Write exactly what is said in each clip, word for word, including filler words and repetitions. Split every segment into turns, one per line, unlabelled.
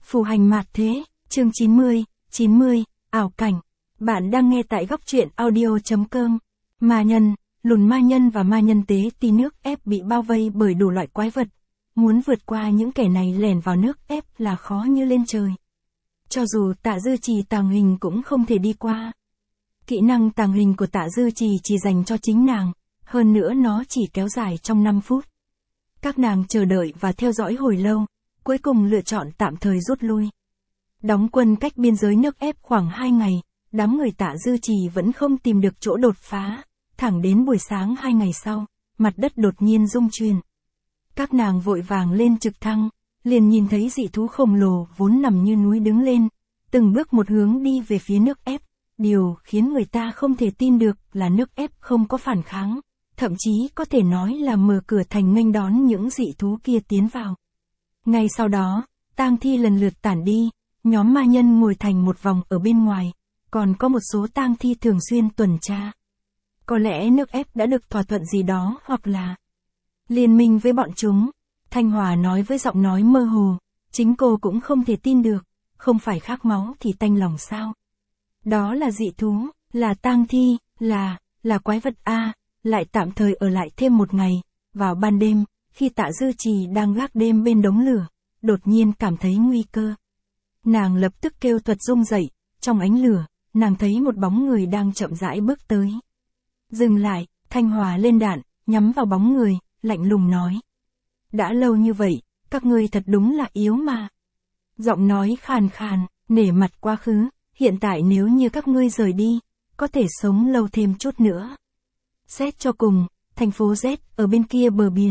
Phù hành mạt thế, chương chín mươi, chín mươi, ảo cảnh. Bạn đang nghe tại góc truyện audio.com. Ma nhân, lùn ma nhân và ma nhân tế ti nước ép bị bao vây bởi đủ loại quái vật. Muốn vượt qua những kẻ này lẻn vào nước ép là khó như lên trời. Cho dù Tạ Dư Trì tàng hình cũng không thể đi qua. Kỹ năng tàng hình của Tạ Dư Trì chỉ dành cho chính nàng, hơn nữa nó chỉ kéo dài trong năm phút. Các nàng chờ đợi và theo dõi hồi lâu, cuối cùng lựa chọn tạm thời rút lui. Đóng quân cách biên giới nước ép khoảng hai ngày, đám người Tạ Dư Trì vẫn không tìm được chỗ đột phá, thẳng đến buổi sáng hai ngày sau, mặt đất đột nhiên rung chuyển. Các nàng vội vàng lên trực thăng, liền nhìn thấy dị thú khổng lồ vốn nằm như núi đứng lên, từng bước một hướng đi về phía nước ép. Điều khiến người ta không thể tin được là nước ép không có phản kháng, thậm chí có thể nói là mở cửa thành nghênh đón những dị thú kia tiến vào. Ngay sau đó, tang thi lần lượt tản đi, nhóm ma nhân ngồi thành một vòng ở bên ngoài, còn có một số tang thi thường xuyên tuần tra. Có lẽ nước ép đã được thỏa thuận gì đó hoặc là liên minh với bọn chúng. Thanh Hòa nói với giọng nói mơ hồ, chính cô cũng không thể tin được, không phải khát máu thì tanh lòng sao? Đó là dị thú, là tang thi, là, là quái vật A, lại tạm thời ở lại thêm một ngày. Vào ban đêm, khi Tạ Dư Trì đang gác đêm bên đống lửa, đột nhiên cảm thấy nguy cơ. Nàng lập tức kêu thuật rung dậy, trong ánh lửa, nàng thấy một bóng người đang chậm rãi bước tới. Dừng lại, Thanh Hòa lên đạn, nhắm vào bóng người, lạnh lùng nói. Đã lâu như vậy, các ngươi thật đúng là yếu mà. Giọng nói khàn khàn, nể mặt quá khứ, hiện tại nếu như các ngươi rời đi, có thể sống lâu thêm chút nữa. Xét cho cùng, thành phố Z ở bên kia bờ biển.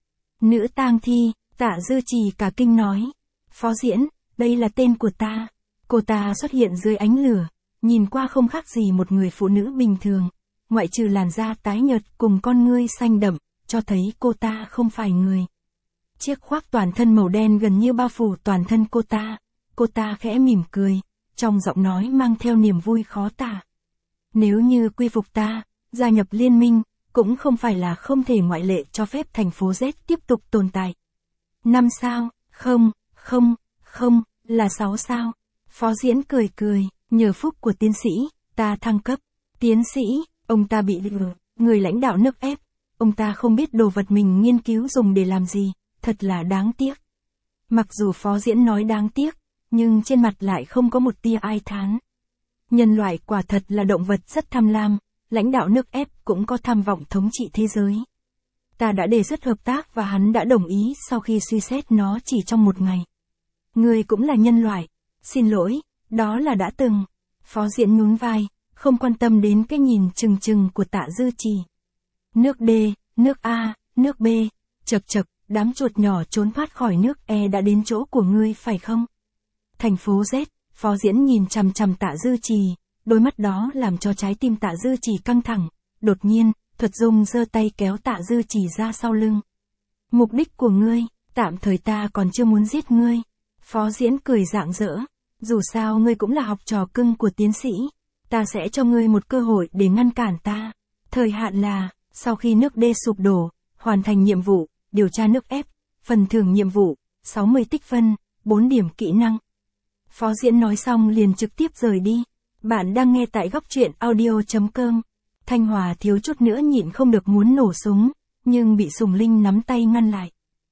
Nữ tang thi, Tạ Dư Trì cả kinh nói. Phó diễn, đây là tên của ta. Cô ta xuất hiện dưới ánh lửa, nhìn qua không khác gì một người phụ nữ bình thường, ngoại trừ làn da tái nhợt cùng con ngươi xanh đậm, cho thấy cô ta không phải người. Chiếc khoác toàn thân màu đen gần như bao phủ toàn thân cô ta, cô ta khẽ mỉm cười, trong giọng nói mang theo niềm vui khó tả. Nếu như quy phục ta, gia nhập liên minh, cũng không phải là không thể ngoại lệ cho phép thành phố Z tiếp tục tồn tại. Năm sao, không, không, không, là sáu sao. Phó diễn cười cười, nhờ phúc của tiến sĩ, ta thăng cấp. Tiến sĩ, ông ta bị lừa, người lãnh đạo nước ép. Ông ta không biết đồ vật mình nghiên cứu dùng để làm gì, thật là đáng tiếc. Mặc dù phó diễn nói đáng tiếc, nhưng trên mặt lại không có một tia ai thán. Nhân loại quả thật là động vật rất tham lam, lãnh đạo nước ép cũng có tham vọng thống trị thế giới. Ta đã đề xuất hợp tác và hắn đã đồng ý sau khi suy xét nó chỉ trong một ngày. Người cũng là nhân loại, xin lỗi, đó là đã từng. Phó diễn nhún vai, không quan tâm đến cái nhìn chừng chừng của Tạ Dư Trì. Nước D, nước A, nước B, chật chật, đám chuột nhỏ trốn thoát khỏi nước E đã đến chỗ của ngươi phải không? Thành phố Z, phó diễn nhìn chằm chằm Tạ Dư Trì, đôi mắt đó làm cho trái tim Tạ Dư Trì căng thẳng. Đột nhiên, thuật dung giơ tay kéo Tạ Dư Trì ra sau lưng. Mục đích của ngươi, tạm thời ta còn chưa muốn giết ngươi. Phó diễn cười rạng rỡ, dù sao ngươi cũng là học trò cưng của tiến sĩ, ta sẽ cho ngươi một cơ hội để ngăn cản ta. Thời hạn là, sau khi nước D sụp đổ, hoàn thành nhiệm vụ, điều tra nước ép, phần thưởng nhiệm vụ, sáu mươi tích phân, bốn điểm kỹ năng. Phó diễn nói xong liền trực tiếp rời đi. Bạn đang nghe tại góc truyện audio.com. Thanh Hòa thiếu chút nữa nhịn không được muốn nổ súng, nhưng bị Sùng Linh nắm tay ngăn lại.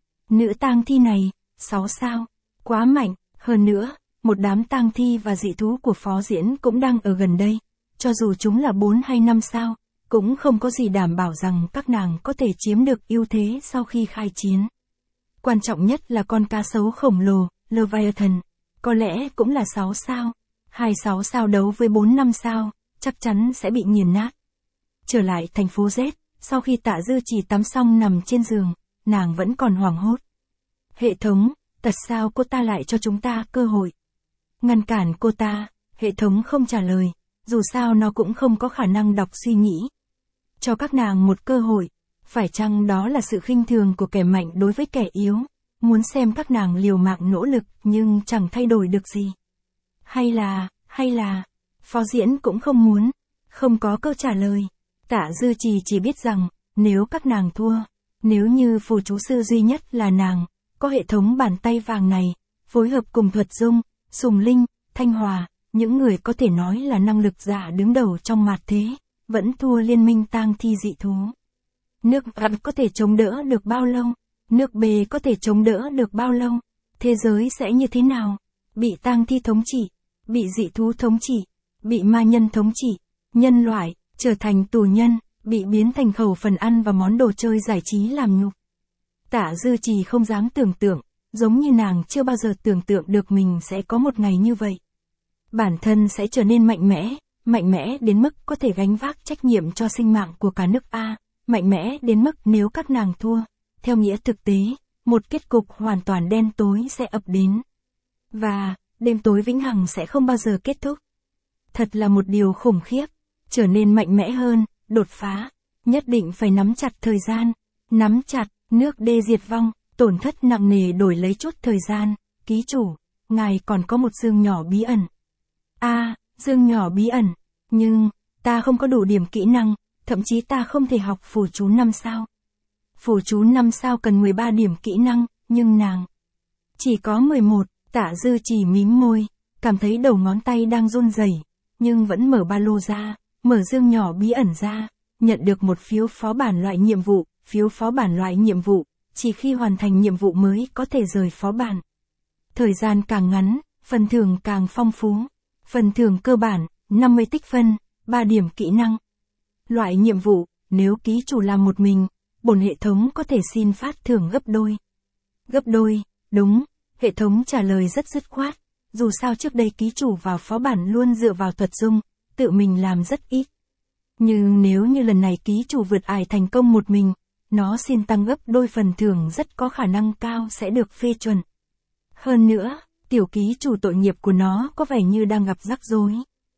Nữ tang thi này, sáu sao, quá mạnh, hơn nữa, một đám tang thi và dị thú của phó diễn cũng đang ở gần đây, cho dù chúng là bốn hay năm sao, cũng không có gì đảm bảo rằng các nàng có thể chiếm được ưu thế sau khi khai chiến. Quan trọng nhất là con cá sấu khổng lồ, Leviathan, có lẽ cũng là sáu sao, hai sáu sao đấu với bốn năm sao, chắc chắn sẽ bị nghiền nát. Trở lại thành phố Z, sau khi Tạ Dư Trì tắm xong nằm trên giường, nàng vẫn còn hoảng hốt. Hệ thống, tại sao cô ta lại cho chúng ta cơ hội? Ngăn cản cô ta, hệ thống không trả lời, dù sao nó cũng không có khả năng đọc suy nghĩ. Cho các nàng một cơ hội, phải chăng đó là sự khinh thường của kẻ mạnh đối với kẻ yếu, muốn xem các nàng liều mạng nỗ lực nhưng chẳng thay đổi được gì. Hay là, hay là, phó diễn cũng không muốn, không có câu trả lời. Tạ Dư Trì chỉ biết rằng, nếu các nàng thua, nếu như phù chú sư duy nhất là nàng, có hệ thống bàn tay vàng này, phối hợp cùng Thuật Dung, Sùng Linh, Thanh Hòa, những người có thể nói là năng lực giả đứng đầu trong mạt thế, vẫn thua liên minh tang thi dị thú. Nước A có thể chống đỡ được bao lâu? Nước B có thể chống đỡ được bao lâu? Thế giới sẽ như thế nào? Bị tang thi thống trị, bị dị thú thống trị, bị ma nhân thống trị, nhân loại, trở thành tù nhân, bị biến thành khẩu phần ăn và món đồ chơi giải trí làm nhục. Tạ Dư Trì không dám tưởng tượng, giống như nàng chưa bao giờ tưởng tượng được mình sẽ có một ngày như vậy. Bản thân sẽ trở nên mạnh mẽ, mạnh mẽ đến mức có thể gánh vác trách nhiệm cho sinh mạng của cả nước A, mạnh mẽ đến mức nếu các nàng thua, theo nghĩa thực tế, một kết cục hoàn toàn đen tối sẽ ập đến. Và, đêm tối vĩnh hằng sẽ không bao giờ kết thúc. Thật là một điều khủng khiếp, trở nên mạnh mẽ hơn, đột phá, nhất định phải nắm chặt thời gian, nắm chặt, nước đê diệt vong, tổn thất nặng nề đổi lấy chút thời gian, ký chủ, ngài còn có một dương nhỏ bí ẩn. A, à, dương nhỏ bí ẩn, nhưng, ta không có đủ điểm kỹ năng, thậm chí ta không thể học phù chú năm sao. Phù chú năm sao cần mười ba điểm kỹ năng, nhưng nàng chỉ có mười một, Tạ Dư Trì mím môi, cảm thấy đầu ngón tay đang run rẩy, nhưng vẫn mở ba lô ra, mở dương nhỏ bí ẩn ra, nhận được một phiếu phó bản loại nhiệm vụ, phiếu phó bản loại nhiệm vụ, chỉ khi hoàn thành nhiệm vụ mới có thể rời phó bản. Thời gian càng ngắn, phần thưởng càng phong phú. Phần thưởng cơ bản, năm mươi tích phân, ba điểm kỹ năng. Loại nhiệm vụ, nếu ký chủ làm một mình, bổn hệ thống có thể xin phát thưởng gấp đôi. Gấp đôi, đúng, hệ thống trả lời rất dứt khoát, dù sao trước đây ký chủ vào phó bản luôn dựa vào Thuật Dung, tự mình làm rất ít. Nhưng nếu như lần này ký chủ vượt ải thành công một mình, nó xin tăng gấp đôi phần thưởng rất có khả năng cao sẽ được phê chuẩn. Hơn nữa, tiểu ký chủ tội nghiệp của nó có vẻ như đang gặp rắc rối.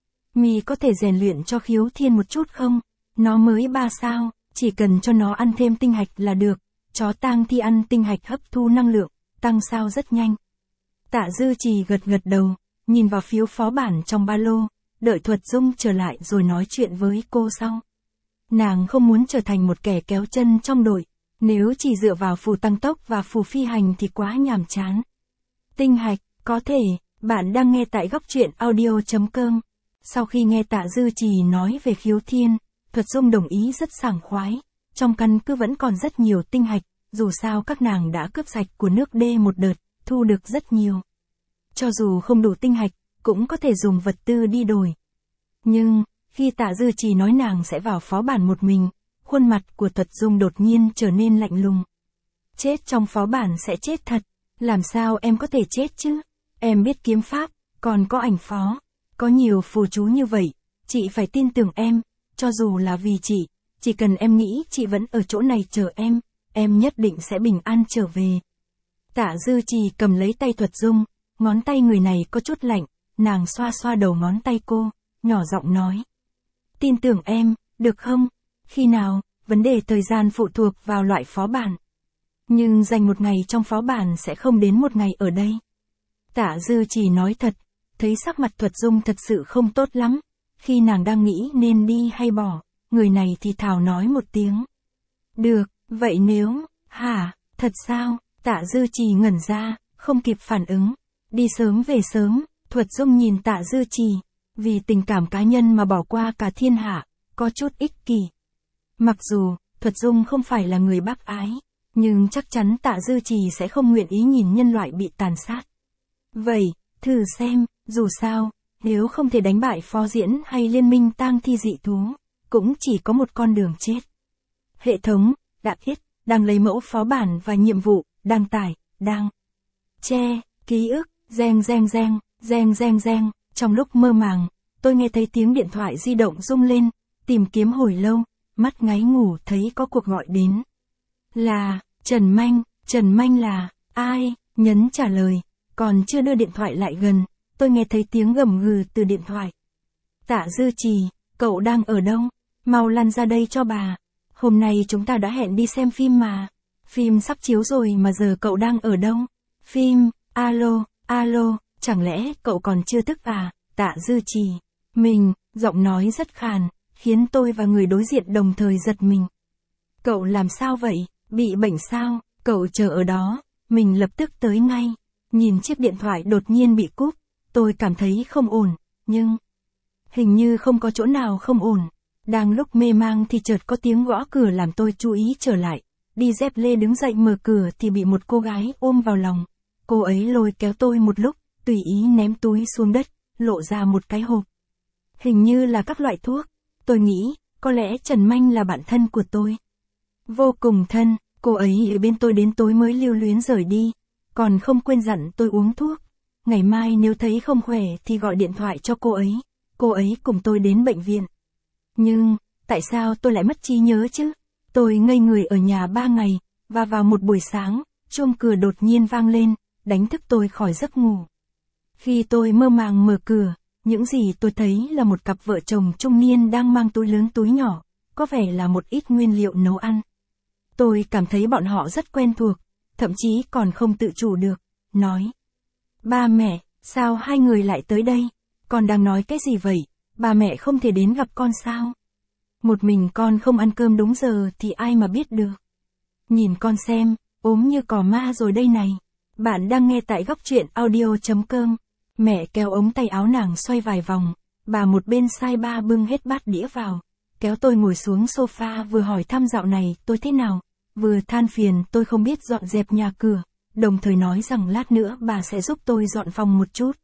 Mì có thể rèn luyện cho Khiếu Thiên một chút không? Nó mới ba sao, chỉ cần cho nó ăn thêm tinh hạch là được. Chó tang thi ăn tinh hạch hấp thu năng lượng, tăng sao rất nhanh. Tạ Dư Trì gật gật đầu, nhìn vào phiếu phó bản trong ba lô, đợi Thuật Dung trở lại rồi nói chuyện với cô sau. Nàng không muốn trở thành một kẻ kéo chân trong đội, nếu chỉ dựa vào phù tăng tốc và phù phi hành thì quá nhàm chán. Tinh hạch, có thể, bạn đang nghe tại góc truyện audio chấm com. Sau khi nghe Tạ Dư Trì nói về Khiếu Thiên, Thuật Dung đồng ý rất sảng khoái, trong căn cứ vẫn còn rất nhiều tinh hạch, dù sao các nàng đã cướp sạch của nước D một đợt, thu được rất nhiều. Cho dù không đủ tinh hạch, cũng có thể dùng vật tư đi đổi. Nhưng, khi Tạ Dư Trì nói nàng sẽ vào phó bản một mình, khuôn mặt của Thuật Dung đột nhiên trở nên lạnh lùng. Chết trong phó bản sẽ chết thật, làm sao em có thể chết chứ? Em biết kiếm pháp, còn có ảnh phó, có nhiều phù chú như vậy, chị phải tin tưởng em, cho dù là vì chị, chỉ cần em nghĩ chị vẫn ở chỗ này chờ em, em nhất định sẽ bình an trở về. Tạ Dư Trì cầm lấy tay Thuật Dung, ngón tay người này có chút lạnh, nàng xoa xoa đầu ngón tay cô, nhỏ giọng nói. Tin tưởng em, được không? Khi nào, vấn đề thời gian phụ thuộc vào loại phó bản. Nhưng dành một ngày trong phó bản sẽ không đến một ngày ở đây. Tạ Dư Trì nói thật, thấy sắc mặt Thuật Dung thật sự không tốt lắm. Khi nàng đang nghĩ nên đi hay bỏ, người này thì thào nói một tiếng. Được, vậy nếu, hả, thật sao? Tạ Dư Trì ngẩn ra, không kịp phản ứng. Đi sớm về sớm, Thuật Dung nhìn Tạ Dư Trì, vì tình cảm cá nhân mà bỏ qua cả thiên hạ, có chút ích kỷ. Mặc dù, Thuật Dung không phải là người bác ái, nhưng chắc chắn Tạ Dư Trì sẽ không nguyện ý nhìn nhân loại bị tàn sát. Vậy, thử xem, dù sao, nếu không thể đánh bại phó diễn hay liên minh tang thi dị thú, cũng chỉ có một con đường chết. Hệ thống, đã biết, đang lấy mẫu phó bản và nhiệm vụ, đăng tải, đang che, ký ức, reng reng reng, reng reng reng, trong lúc mơ màng, tôi nghe thấy tiếng điện thoại di động rung lên, tìm kiếm hồi lâu, mắt ngáy ngủ thấy có cuộc gọi đến. Là, Trần Manh, Trần Manh là, ai, nhấn trả lời, còn chưa đưa điện thoại lại gần, tôi nghe thấy tiếng gầm gừ từ điện thoại. Tạ Dư Trì, cậu đang ở đâu? Mau lăn ra đây cho bà. Hôm nay chúng ta đã hẹn đi xem phim mà. Phim sắp chiếu rồi mà giờ cậu đang ở đâu? Phim, alo, alo, chẳng lẽ cậu còn chưa thức à? Tạ Dư Trì, mình, giọng nói rất khàn, khiến tôi và người đối diện đồng thời giật mình. Cậu làm sao vậy? Bị bệnh sao? Cậu chờ ở đó, mình lập tức tới ngay. Nhìn chiếc điện thoại đột nhiên bị cúp, tôi cảm thấy không ổn, nhưng hình như không có chỗ nào không ổn. Đang lúc mê mang thì chợt có tiếng gõ cửa làm tôi chú ý trở lại. Đi dép lê đứng dậy mở cửa thì bị một cô gái ôm vào lòng. Cô ấy lôi kéo tôi một lúc, tùy ý ném túi xuống đất, lộ ra một cái hộp. Hình như là các loại thuốc. Tôi nghĩ, có lẽ Trần Manh là bạn thân của tôi. Vô cùng thân, cô ấy ở bên tôi đến tối mới lưu luyến rời đi. Còn không quên dặn tôi uống thuốc. Ngày mai nếu thấy không khỏe thì gọi điện thoại cho cô ấy. Cô ấy cùng tôi đến bệnh viện. Nhưng, tại sao tôi lại mất trí nhớ chứ? Tôi ngây người ở nhà ba ngày, và vào một buổi sáng, chuông cửa đột nhiên vang lên, đánh thức tôi khỏi giấc ngủ. Khi tôi mơ màng mở cửa, những gì tôi thấy là một cặp vợ chồng trung niên đang mang túi lớn túi nhỏ, có vẻ là một ít nguyên liệu nấu ăn. Tôi cảm thấy bọn họ rất quen thuộc, thậm chí còn không tự chủ được, nói. Ba mẹ, sao hai người lại tới đây? Con đang nói cái gì vậy? Ba mẹ không thể đến gặp con sao? Một mình con không ăn cơm đúng giờ thì ai mà biết được. Nhìn con xem, ốm như cò ma rồi đây này. Bạn đang nghe tại góc truyện audio chấm com. Mẹ kéo ống tay áo nàng xoay vài vòng, bà một bên sai ba bưng hết bát đĩa vào. Kéo tôi ngồi xuống sofa vừa hỏi thăm dạo này tôi thế nào, vừa than phiền tôi không biết dọn dẹp nhà cửa, đồng thời nói rằng lát nữa bà sẽ giúp tôi dọn phòng một chút.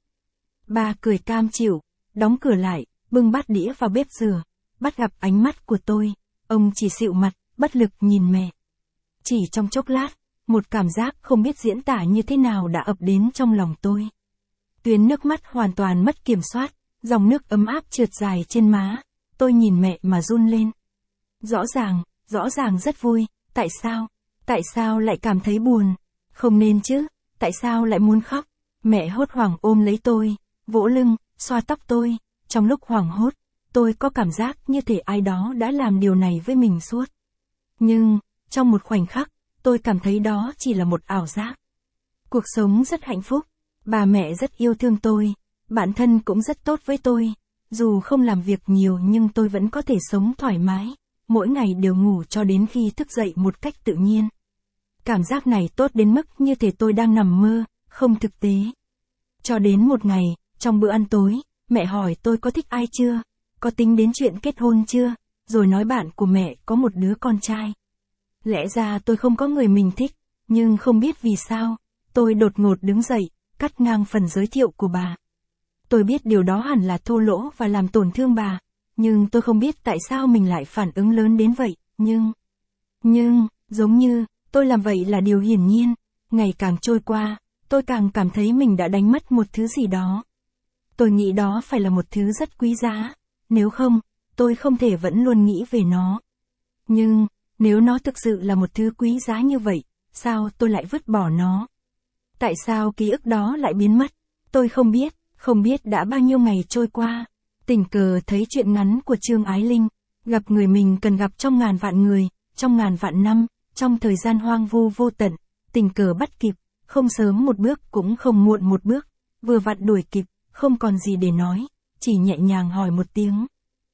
Bà cười cam chịu, đóng cửa lại, bưng bát đĩa vào bếp rửa. Bắt gặp ánh mắt của tôi, ông chỉ xịu mặt, bất lực nhìn mẹ. Chỉ trong chốc lát, một cảm giác không biết diễn tả như thế nào đã ập đến trong lòng tôi. Tuyến nước mắt hoàn toàn mất kiểm soát, dòng nước ấm áp trượt dài trên má, tôi nhìn mẹ mà run lên. Rõ ràng, rõ ràng rất vui, tại sao, tại sao lại cảm thấy buồn, không nên chứ, tại sao lại muốn khóc. Mẹ hốt hoảng ôm lấy tôi, vỗ lưng, xoa tóc tôi, trong lúc hoảng hốt. Tôi có cảm giác như thể ai đó đã làm điều này với mình suốt. Nhưng, trong một khoảnh khắc, tôi cảm thấy đó chỉ là một ảo giác. Cuộc sống rất hạnh phúc, bà mẹ rất yêu thương tôi, bản thân cũng rất tốt với tôi. Dù không làm việc nhiều nhưng tôi vẫn có thể sống thoải mái, mỗi ngày đều ngủ cho đến khi thức dậy một cách tự nhiên. Cảm giác này tốt đến mức như thể tôi đang nằm mơ, không thực tế. Cho đến một ngày, trong bữa ăn tối, mẹ hỏi tôi có thích ai chưa? Có tính đến chuyện kết hôn chưa, rồi nói bạn của mẹ có một đứa con trai. Lẽ ra tôi không có người mình thích, nhưng không biết vì sao, tôi đột ngột đứng dậy, cắt ngang phần giới thiệu của bà. Tôi biết điều đó hẳn là thô lỗ và làm tổn thương bà, nhưng tôi không biết tại sao mình lại phản ứng lớn đến vậy, nhưng... Nhưng, giống như, tôi làm vậy là điều hiển nhiên, ngày càng trôi qua, tôi càng cảm thấy mình đã đánh mất một thứ gì đó. Tôi nghĩ đó phải là một thứ rất quý giá. Nếu không, tôi không thể vẫn luôn nghĩ về nó. Nhưng, nếu nó thực sự là một thứ quý giá như vậy, sao tôi lại vứt bỏ nó? Tại sao ký ức đó lại biến mất? Tôi không biết, không biết đã bao nhiêu ngày trôi qua. Tình cờ thấy truyện ngắn của Trương Ái Linh, gặp người mình cần gặp trong ngàn vạn người, trong ngàn vạn năm, trong thời gian hoang vu vô tận, tình cờ bắt kịp, không sớm một bước cũng không muộn một bước, vừa vặn đuổi kịp, không còn gì để nói. Chỉ nhẹ nhàng hỏi một tiếng.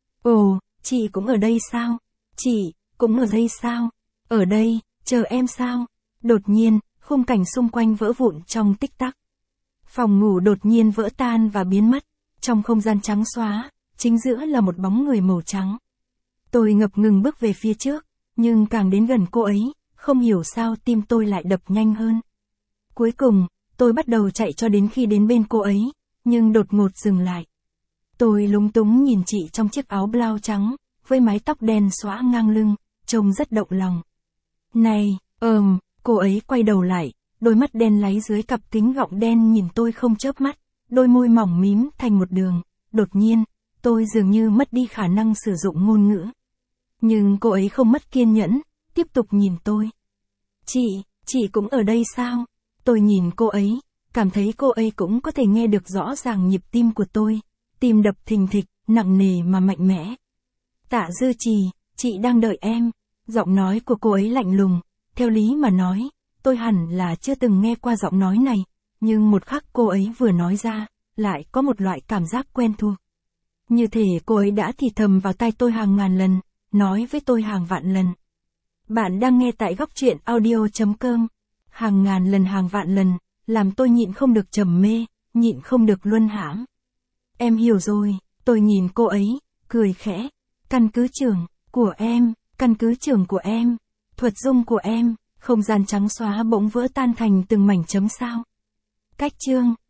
Ồ, chị cũng ở đây sao? Chị, cũng ở đây sao? Ở đây, chờ em sao? Đột nhiên, khung cảnh xung quanh vỡ vụn trong tích tắc. Phòng ngủ đột nhiên vỡ tan và biến mất. Trong không gian trắng xóa, chính giữa là một bóng người màu trắng. Tôi ngập ngừng bước về phía trước, nhưng càng đến gần cô ấy, không hiểu sao tim tôi lại đập nhanh hơn. Cuối cùng, tôi bắt đầu chạy cho đến khi đến bên cô ấy, nhưng đột ngột dừng lại. Tôi lúng túng nhìn chị trong chiếc áo blau trắng, với mái tóc đen xõa ngang lưng, trông rất động lòng. Này, ờm, cô ấy quay đầu lại, đôi mắt đen láy dưới cặp kính gọng đen nhìn tôi không chớp mắt, đôi môi mỏng mím thành một đường. Đột nhiên, tôi dường như mất đi khả năng sử dụng ngôn ngữ. Nhưng cô ấy không mất kiên nhẫn, tiếp tục nhìn tôi. Chị, chị cũng ở đây sao? Tôi nhìn cô ấy, cảm thấy cô ấy cũng có thể nghe được rõ ràng nhịp tim của tôi. Tim đập thình thịch, nặng nề mà mạnh mẽ. Tạ Dư Trì, chị đang đợi em. Giọng nói của cô ấy lạnh lùng. Theo lý mà nói, tôi hẳn là chưa từng nghe qua giọng nói này. Nhưng một khắc cô ấy vừa nói ra, lại có một loại cảm giác quen thuộc. Như thể cô ấy đã thì thầm vào tai tôi hàng ngàn lần, nói với tôi hàng vạn lần. Bạn đang nghe tại góc truyện audio chấm com. Hàng ngàn lần hàng vạn lần, làm tôi nhịn không được trầm mê, nhịn không được luân hãm. Em hiểu rồi, tôi nhìn cô ấy, cười khẽ. Căn cứ trường của em, căn cứ trường của em, thuật dung của em, không gian trắng xóa bỗng vỡ tan thành từng mảnh chấm sao. Cách chương